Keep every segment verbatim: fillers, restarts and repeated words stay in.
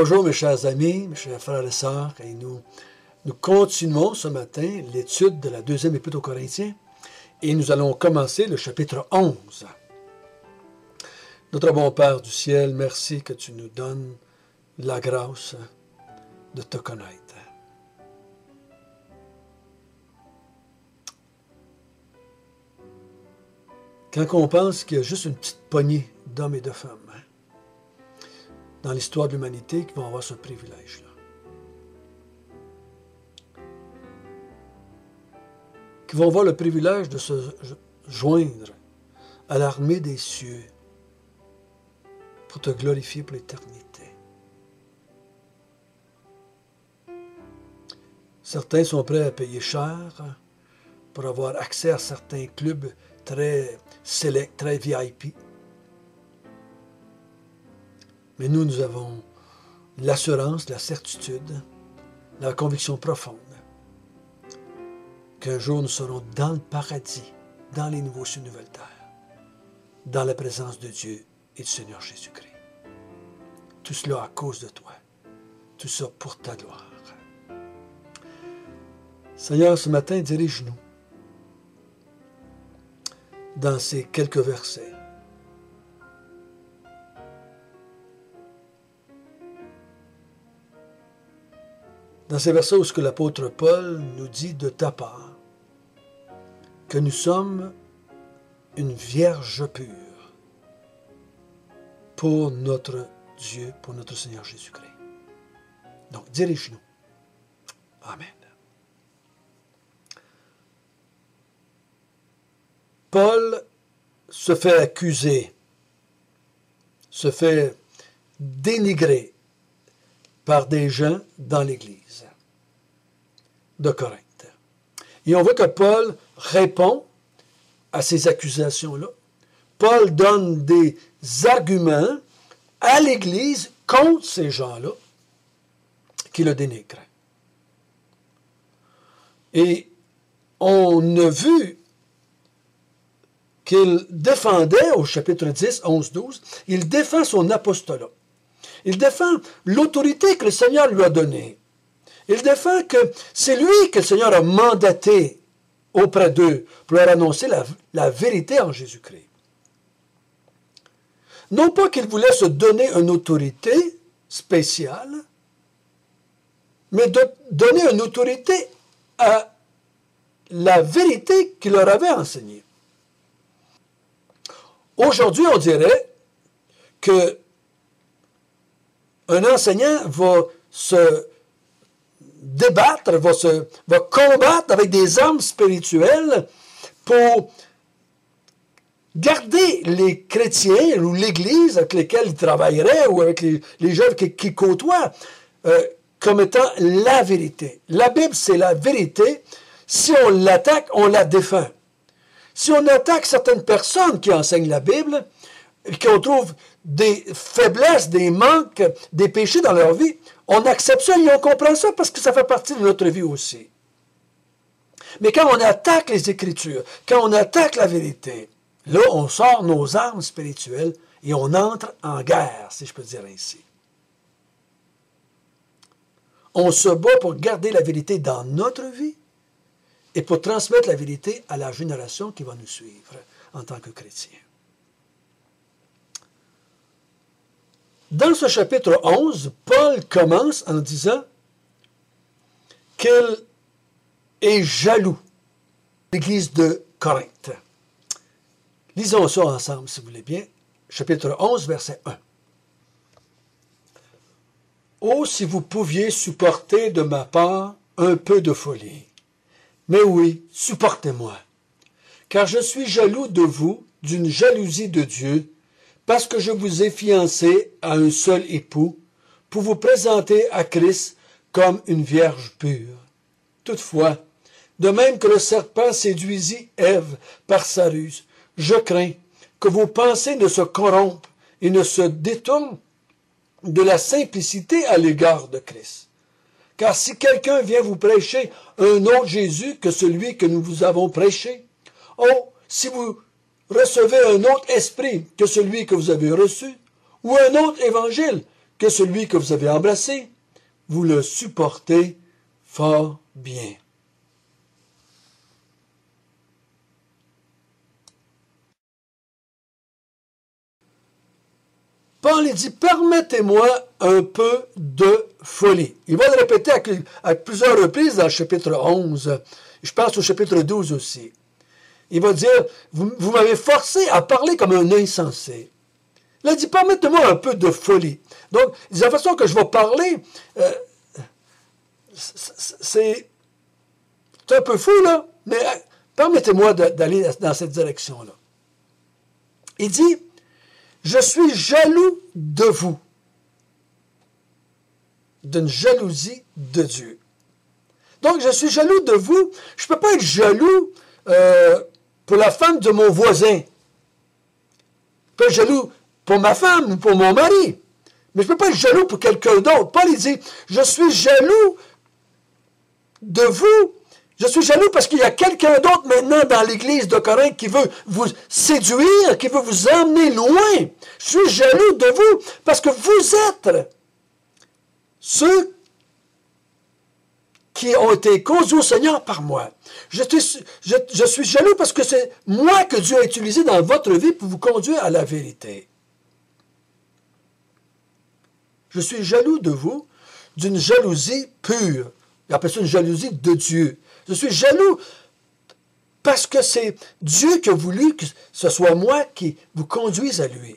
Bonjour mes chers amis, mes chers frères et sœurs, et nous, nous continuons ce matin l'étude de la deuxième épître aux Corinthiens et nous allons commencer le chapitre onze. Notre bon Père du ciel, merci que tu nous donnes la grâce de te connaître. Quand on pense qu'il y a juste une petite poignée d'hommes et de femmes dans l'histoire de l'humanité qui vont avoir ce privilège-là. Qui vont avoir le privilège de se joindre à l'armée des cieux pour te glorifier pour l'éternité. Certains sont prêts à payer cher pour avoir accès à certains clubs très select, très V I P. Mais nous, nous avons l'assurance, la certitude, la conviction profonde qu'un jour nous serons dans le paradis, dans les nouveaux cieux, nouvelles terres, dans la présence de Dieu et du Seigneur Jésus-Christ. Tout cela à cause de toi, tout ça pour ta gloire. Seigneur, ce matin, dirige-nous dans ces quelques versets. Dans ces versets où ce que l'apôtre Paul nous dit de ta part, que nous sommes une vierge pure pour notre Dieu, pour notre Seigneur Jésus-Christ. Donc, dirige-nous. Amen. Paul se fait accuser, se fait dénigrer par des gens dans l'Église de Corinthe. Et on voit que Paul répond à ces accusations-là. Paul donne des arguments à l'Église contre ces gens-là qui le dénigrent. Et on a vu qu'il défendait, au chapitre dix, onze, douze, il défend son apostolat. Il défend l'autorité que le Seigneur lui a donnée. Il défend que c'est lui que le Seigneur a mandaté auprès d'eux pour leur annoncer la, la vérité en Jésus-Christ. Non pas qu'il voulait se donner une autorité spéciale, mais de donner une autorité à la vérité qu'il leur avait enseignée. Aujourd'hui, on dirait que un enseignant va se débattre, va, se, va combattre avec des armes spirituelles pour garder les chrétiens ou l'Église avec lesquels il travaillerait ou avec les, les gens qu'il qui côtoie euh, comme étant la vérité. La Bible, c'est la vérité. Si on l'attaque, on la défend. Si on attaque certaines personnes qui enseignent la Bible, qu'on trouve des faiblesses, des manques, des péchés dans leur vie, on accepte ça et on comprend ça parce que ça fait partie de notre vie aussi. Mais quand on attaque les Écritures, quand on attaque la vérité, là, on sort nos armes spirituelles et on entre en guerre, si je peux dire ainsi. On se bat pour garder la vérité dans notre vie et pour transmettre la vérité à la génération qui va nous suivre en tant que chrétiens. Dans ce chapitre onze, Paul commence en disant qu'il est jaloux de l'Église de Corinthe. Lisons ça ensemble, si vous voulez bien. Chapitre onze, verset un. « Oh, si vous pouviez supporter de ma part un peu de folie. Mais oui, supportez-moi, car je suis jaloux de vous d'une jalousie de Dieu, parce que je vous ai fiancé à un seul époux, pour vous présenter à Christ comme une vierge pure. Toutefois, de même que le serpent séduisit Ève par sa ruse, je crains que vos pensées ne se corrompent et ne se détournent de la simplicité à l'égard de Christ. Car si quelqu'un vient vous prêcher un autre Jésus que celui que nous vous avons prêché, oh, si vous recevez un autre esprit que celui que vous avez reçu, ou un autre évangile que celui que vous avez embrassé, vous le supportez fort bien. Paul dit, permettez-moi un peu de folie. Il va le répéter à, à plusieurs reprises dans le chapitre onze. Je pense au chapitre douze aussi. Il va dire, vous, vous m'avez forcé à parler comme un insensé. Il dit, permettez-moi un peu de folie. Donc, il dit, la façon que je vais parler, euh, c'est un peu fou, là, mais euh, permettez-moi d'aller dans cette direction-là. Il dit, je suis jaloux de vous, d'une jalousie de Dieu. Donc, je suis jaloux de vous. Je ne peux pas être jaloux euh, pour la femme de mon voisin. Je peux être jaloux pour ma femme ou pour mon mari. Mais je ne peux pas être jaloux pour quelqu'un d'autre. Paul, il dit, je suis jaloux de vous. Je suis jaloux parce qu'il y a quelqu'un d'autre maintenant dans l'église de Corinthe qui veut vous séduire, qui veut vous emmener loin. Je suis jaloux de vous parce que vous êtes ceux qui ont été conduits au Seigneur par moi. Je, je, je suis jaloux parce que c'est moi que Dieu a utilisé dans votre vie pour vous conduire à la vérité. Je suis jaloux de vous d'une jalousie pure. Il appelle ça une jalousie de Dieu. Je suis jaloux parce que c'est Dieu qui a voulu que ce soit moi qui vous conduise à lui.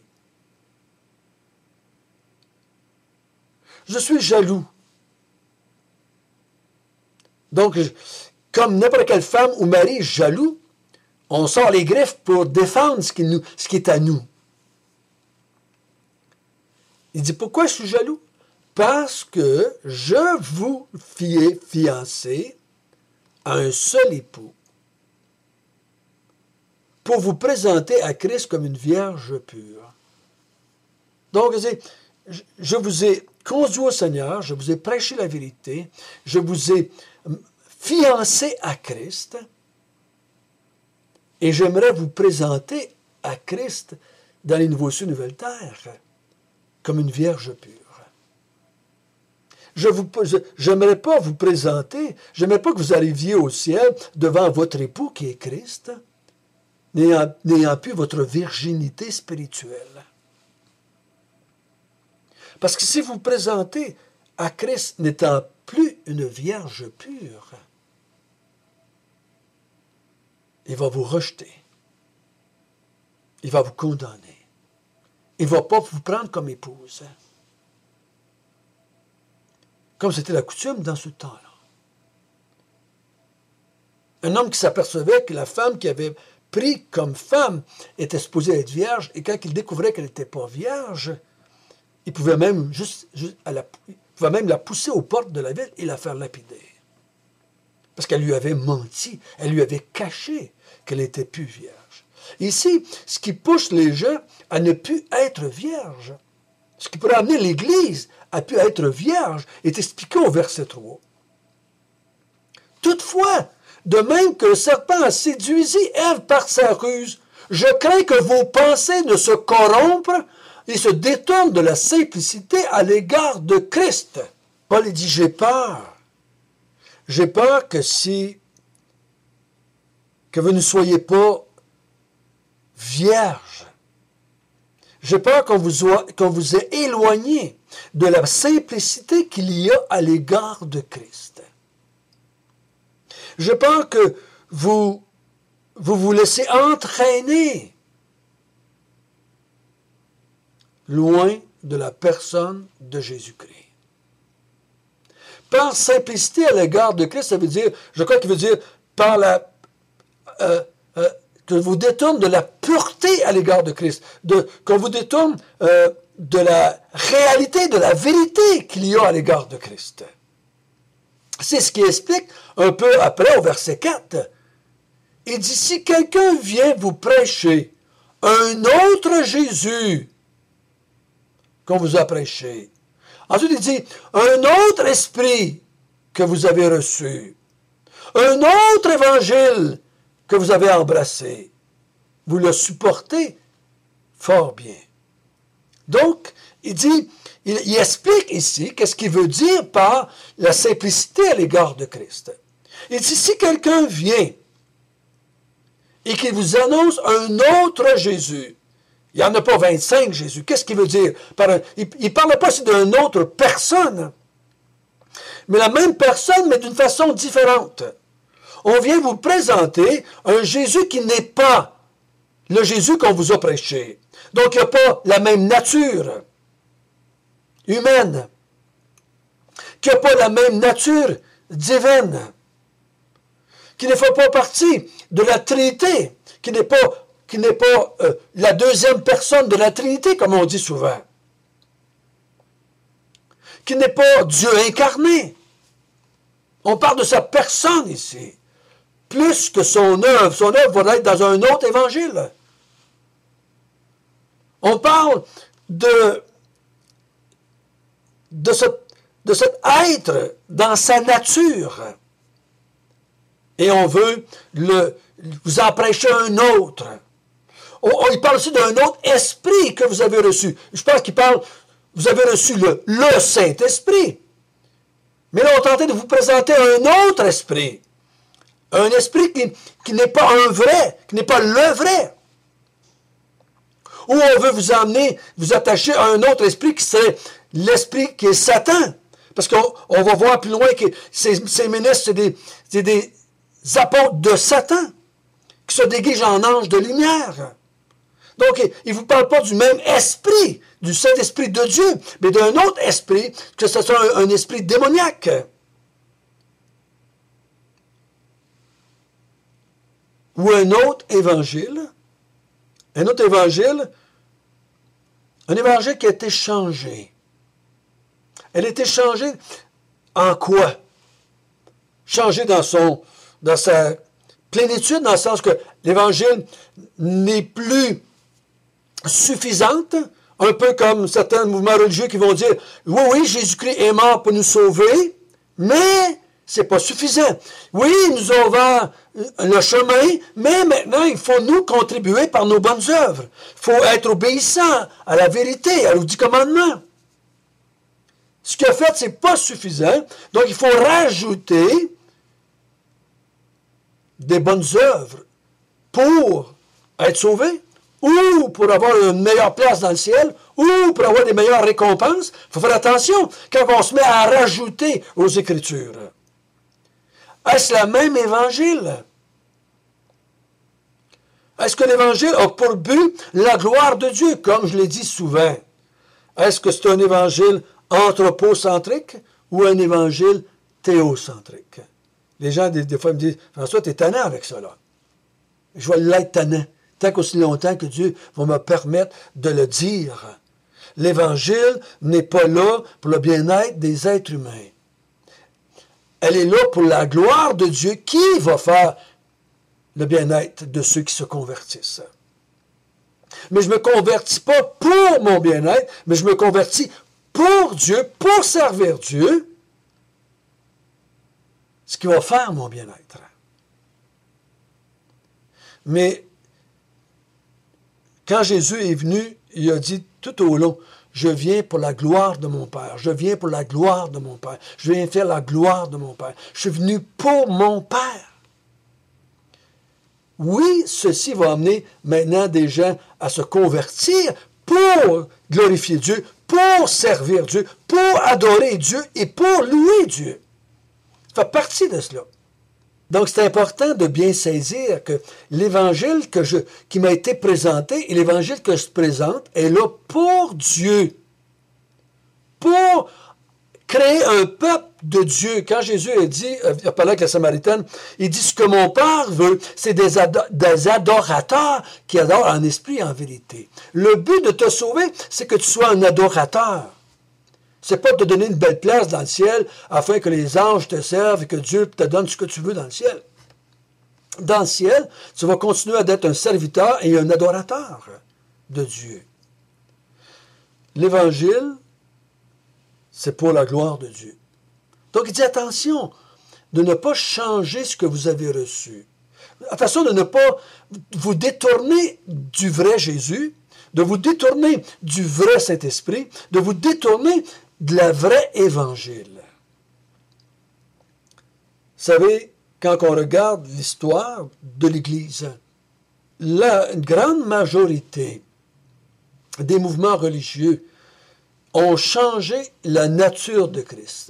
Je suis jaloux. Donc, comme n'importe quelle femme ou mari jaloux, on sort les griffes pour défendre ce qui, nous, ce qui est à nous. Il dit, pourquoi je suis jaloux? Parce que je vous fiais fiancé à un seul époux pour vous présenter à Christ comme une vierge pure. Donc, je vous ai conduit au Seigneur, je vous ai prêché la vérité, je vous ai fiancé à Christ, et j'aimerais vous présenter à Christ dans les nouveaux cieux, nouvelles terres, comme une vierge pure. Je n'aimerais pas vous présenter, je n'aimerais pas que vous arriviez au ciel devant votre époux qui est Christ, n'ayant plus votre virginité spirituelle. Parce que si vous vous présentez à Christ n'étant plus une vierge pure, il va vous rejeter. Il va vous condamner. Il ne va pas vous prendre comme épouse. Comme c'était la coutume dans ce temps-là. Un homme qui s'apercevait que la femme qui avait pris comme femme était supposée être vierge, et quand il découvrait qu'elle n'était pas vierge, il pouvait même juste, juste à la, il pouvait même la pousser aux portes de la ville et la faire lapider. Parce qu'elle lui avait menti, elle lui avait caché qu'elle n'était plus vierge. Ici, ce qui pousse les gens à ne plus être vierges, ce qui pourrait amener l'Église à pu être vierge, est expliqué au verset trois. Toutefois, de même que le serpent a séduit Ève par sa ruse, je crains que vos pensées ne se corrompent et se détournent de la simplicité à l'égard de Christ. Paul dit, j'ai peur. J'ai peur que si, que vous ne soyez pas vierge. J'ai peur qu'on vous, qu'on vous ait éloigné de la simplicité qu'il y a à l'égard de Christ. J'ai peur que vous vous, vous laissez entraîner loin de la personne de Jésus-Christ. Par simplicité à l'égard de Christ, ça veut dire, je crois qu'il veut dire, par la... Euh, euh, que vous détourne de la pureté à l'égard de Christ, de, qu'on vous détourne euh, de la réalité, de la vérité qu'il y a à l'égard de Christ. C'est ce qui explique un peu après au verset quatre. Il dit, si quelqu'un vient vous prêcher un autre Jésus qu'on vous a prêché, ensuite il dit, un autre esprit que vous avez reçu, un autre évangile que vous avez embrassé, vous le supportez fort bien. Donc, il dit, il, il explique ici qu'est-ce qu'il veut dire par la simplicité à l'égard de Christ. Il dit, si quelqu'un vient et qu'il vous annonce un autre Jésus, il n'y en a pas vingt-cinq Jésus, qu'est-ce qu'il veut dire? Par un, il ne parle pas ici d'une autre personne, mais la même personne, mais d'une façon différente. On vient vous présenter un Jésus qui n'est pas le Jésus qu'on vous a prêché. Donc, il n'y a pas la même nature humaine, qui n'a pas la même nature divine, qui ne fait pas partie de la Trinité, qui n'est pas, qui n'est pas euh, la deuxième personne de la Trinité, comme on dit souvent, qui n'est pas Dieu incarné. On parle de sa personne ici, plus que son œuvre. Son œuvre va être dans un autre évangile. On parle de, de, ce, de cet être dans sa nature. Et on veut le, vous en prêcher un autre. On, on, il parle aussi d'un autre esprit que vous avez reçu. Je pense qu'il parle, vous avez reçu le, le Saint-Esprit. Mais là, on tentait de vous présenter un autre esprit. Un esprit qui, qui n'est pas un vrai, qui n'est pas le vrai. Ou on veut vous emmener, vous attacher à un autre esprit qui serait l'esprit qui est Satan. Parce qu'on on va voir plus loin que ces, ces ministres, c'est des, c'est des apôtres de Satan, qui se déguisent en anges de lumière. Donc, il ne vous parle pas du même esprit, du Saint-Esprit de Dieu, mais d'un autre esprit, que ce soit un, un esprit démoniaque. Ou un autre évangile, un autre évangile, un évangile qui a été changé. Elle a été changée en quoi? Changée dans, son, dans sa plénitude, dans le sens que l'évangile n'est plus suffisante, un peu comme certains mouvements religieux qui vont dire, oui, oui, Jésus-Christ est mort pour nous sauver, mais c'est pas suffisant. Oui, il nous a ouvert le chemin, mais maintenant, il faut nous contribuer par nos bonnes œuvres. Il faut être obéissant à la vérité, aux dix commandements. Ce qu'il a fait, c'est pas suffisant, donc il faut rajouter des bonnes œuvres pour être sauvé, ou pour avoir une meilleure place dans le ciel, ou pour avoir des meilleures récompenses. Il faut faire attention quand on se met à rajouter aux Écritures. Est-ce le même évangile? Est-ce que l'évangile a pour but la gloire de Dieu, comme je l'ai dit souvent? Est-ce que c'est un évangile anthropocentrique ou un évangile théocentrique? Les gens, des, des fois, me disent, François, tu es tannant avec ça, là. Je vais l'être tannant, tant qu'aussi longtemps que Dieu va me permettre de le dire. L'évangile n'est pas là pour le bien-être des êtres humains. Elle est là pour la gloire de Dieu qui va faire le bien-être de ceux qui se convertissent. Mais je ne me convertis pas pour mon bien-être, mais je me convertis pour Dieu, pour servir Dieu, ce qui va faire mon bien-être. Mais quand Jésus est venu, il a dit tout au long, je viens pour la gloire de mon Père. Je viens pour la gloire de mon Père. Je viens faire la gloire de mon Père. Je suis venu pour mon Père. Oui, ceci va amener maintenant des gens à se convertir pour glorifier Dieu, pour servir Dieu, pour adorer Dieu et pour louer Dieu. Ça fait partie de cela. Donc, c'est important de bien saisir que l'évangile que je, qui m'a été présenté et l'évangile que je présente est là pour Dieu. Pour créer un peuple de Dieu. Quand Jésus a dit, il a parlé avec la Samaritaine, il dit, ce que mon Père veut, c'est des, ado des adorateurs qui adorent en esprit et en vérité. Le but de te sauver, c'est que tu sois un adorateur. C'est pas de te donner une belle place dans le ciel afin que les anges te servent et que Dieu te donne ce que tu veux dans le ciel. Dans le ciel, tu vas continuer à être un serviteur et un adorateur de Dieu. L'Évangile, c'est pour la gloire de Dieu. Donc il dit attention de ne pas changer ce que vous avez reçu. Attention de ne pas vous détourner du vrai Jésus, de vous détourner du vrai Saint-Esprit, de vous détourner de la vraie évangile. Vous savez, quand on regarde l'histoire de l'Église, la grande majorité des mouvements religieux ont changé la nature de Christ.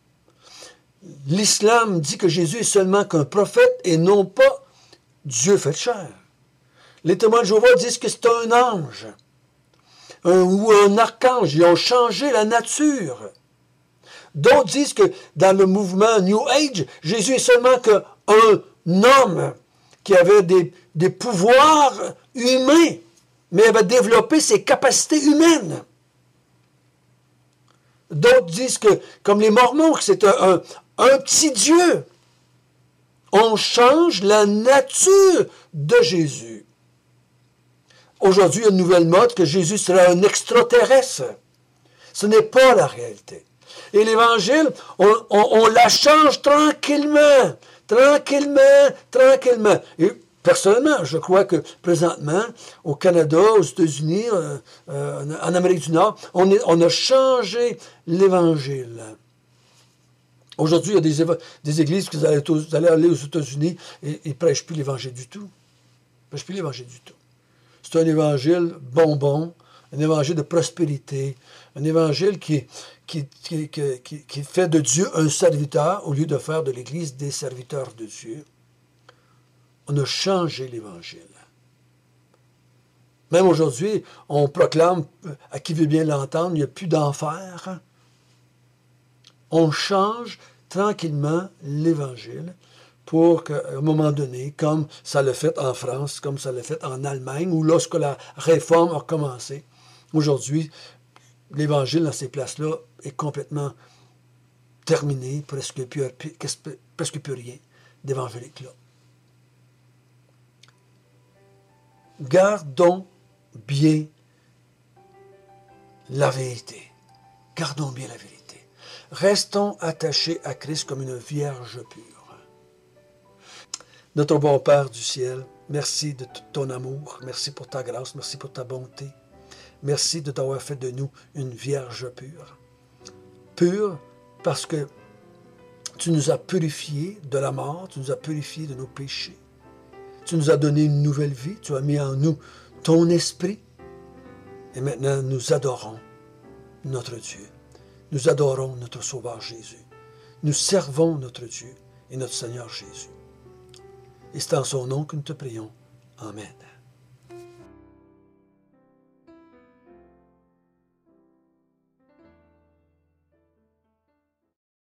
L'islam dit que Jésus est seulement qu'un prophète et non pas Dieu fait chair. Les témoins de Jéhovah disent que c'est un ange un, ou un archange. Ils ont changé la nature. D'autres disent que dans le mouvement New Age, Jésus est seulement qu'un homme qui avait des, des pouvoirs humains, mais avait développé ses capacités humaines. D'autres disent que, comme les Mormons, que c'est un, un, un petit Dieu. On change la nature de Jésus. Aujourd'hui, il y a une nouvelle mode que Jésus sera un extraterrestre. Ce n'est pas la réalité. Et l'Évangile, on, on, on la change tranquillement, tranquillement, tranquillement. Et personnellement, je crois que présentement, au Canada, aux États-Unis, euh, euh, en Amérique du Nord, on, est, on a changé l'Évangile. Aujourd'hui, il y a des, des églises que vous allez, vous allez aller aux États-Unis et ils ne prêchent plus l'Évangile du tout. Ils ne prêchent plus l'Évangile du tout. C'est un Évangile bonbon, un Évangile de prospérité, un Évangile qui, qui, qui, qui, qui fait de Dieu un serviteur au lieu de faire de l'Église des serviteurs de Dieu. On a changé l'Évangile. Même aujourd'hui, on proclame, à qui veut bien l'entendre, il n'y a plus d'enfer. On change tranquillement l'Évangile pour qu'à un moment donné, comme ça l'a fait en France, comme ça l'a fait en Allemagne, ou lorsque la réforme a commencé, aujourd'hui, l'Évangile dans ces places-là est complètement terminé, presque plus, presque plus rien d'évangélique là. Gardons bien la vérité. Gardons bien la vérité. Restons attachés à Christ comme une vierge pure. Notre bon Père du ciel, merci de tout ton amour, merci pour ta grâce, merci pour ta bonté. Merci de t'avoir fait de nous une vierge pure. Pure parce que tu nous as purifiés de la mort, tu nous as purifiés de nos péchés. Tu nous as donné une nouvelle vie, tu as mis en nous ton esprit. Et maintenant, nous adorons notre Dieu. Nous adorons notre Sauveur Jésus. Nous servons notre Dieu et notre Seigneur Jésus. Et c'est en son nom que nous te prions. Amen.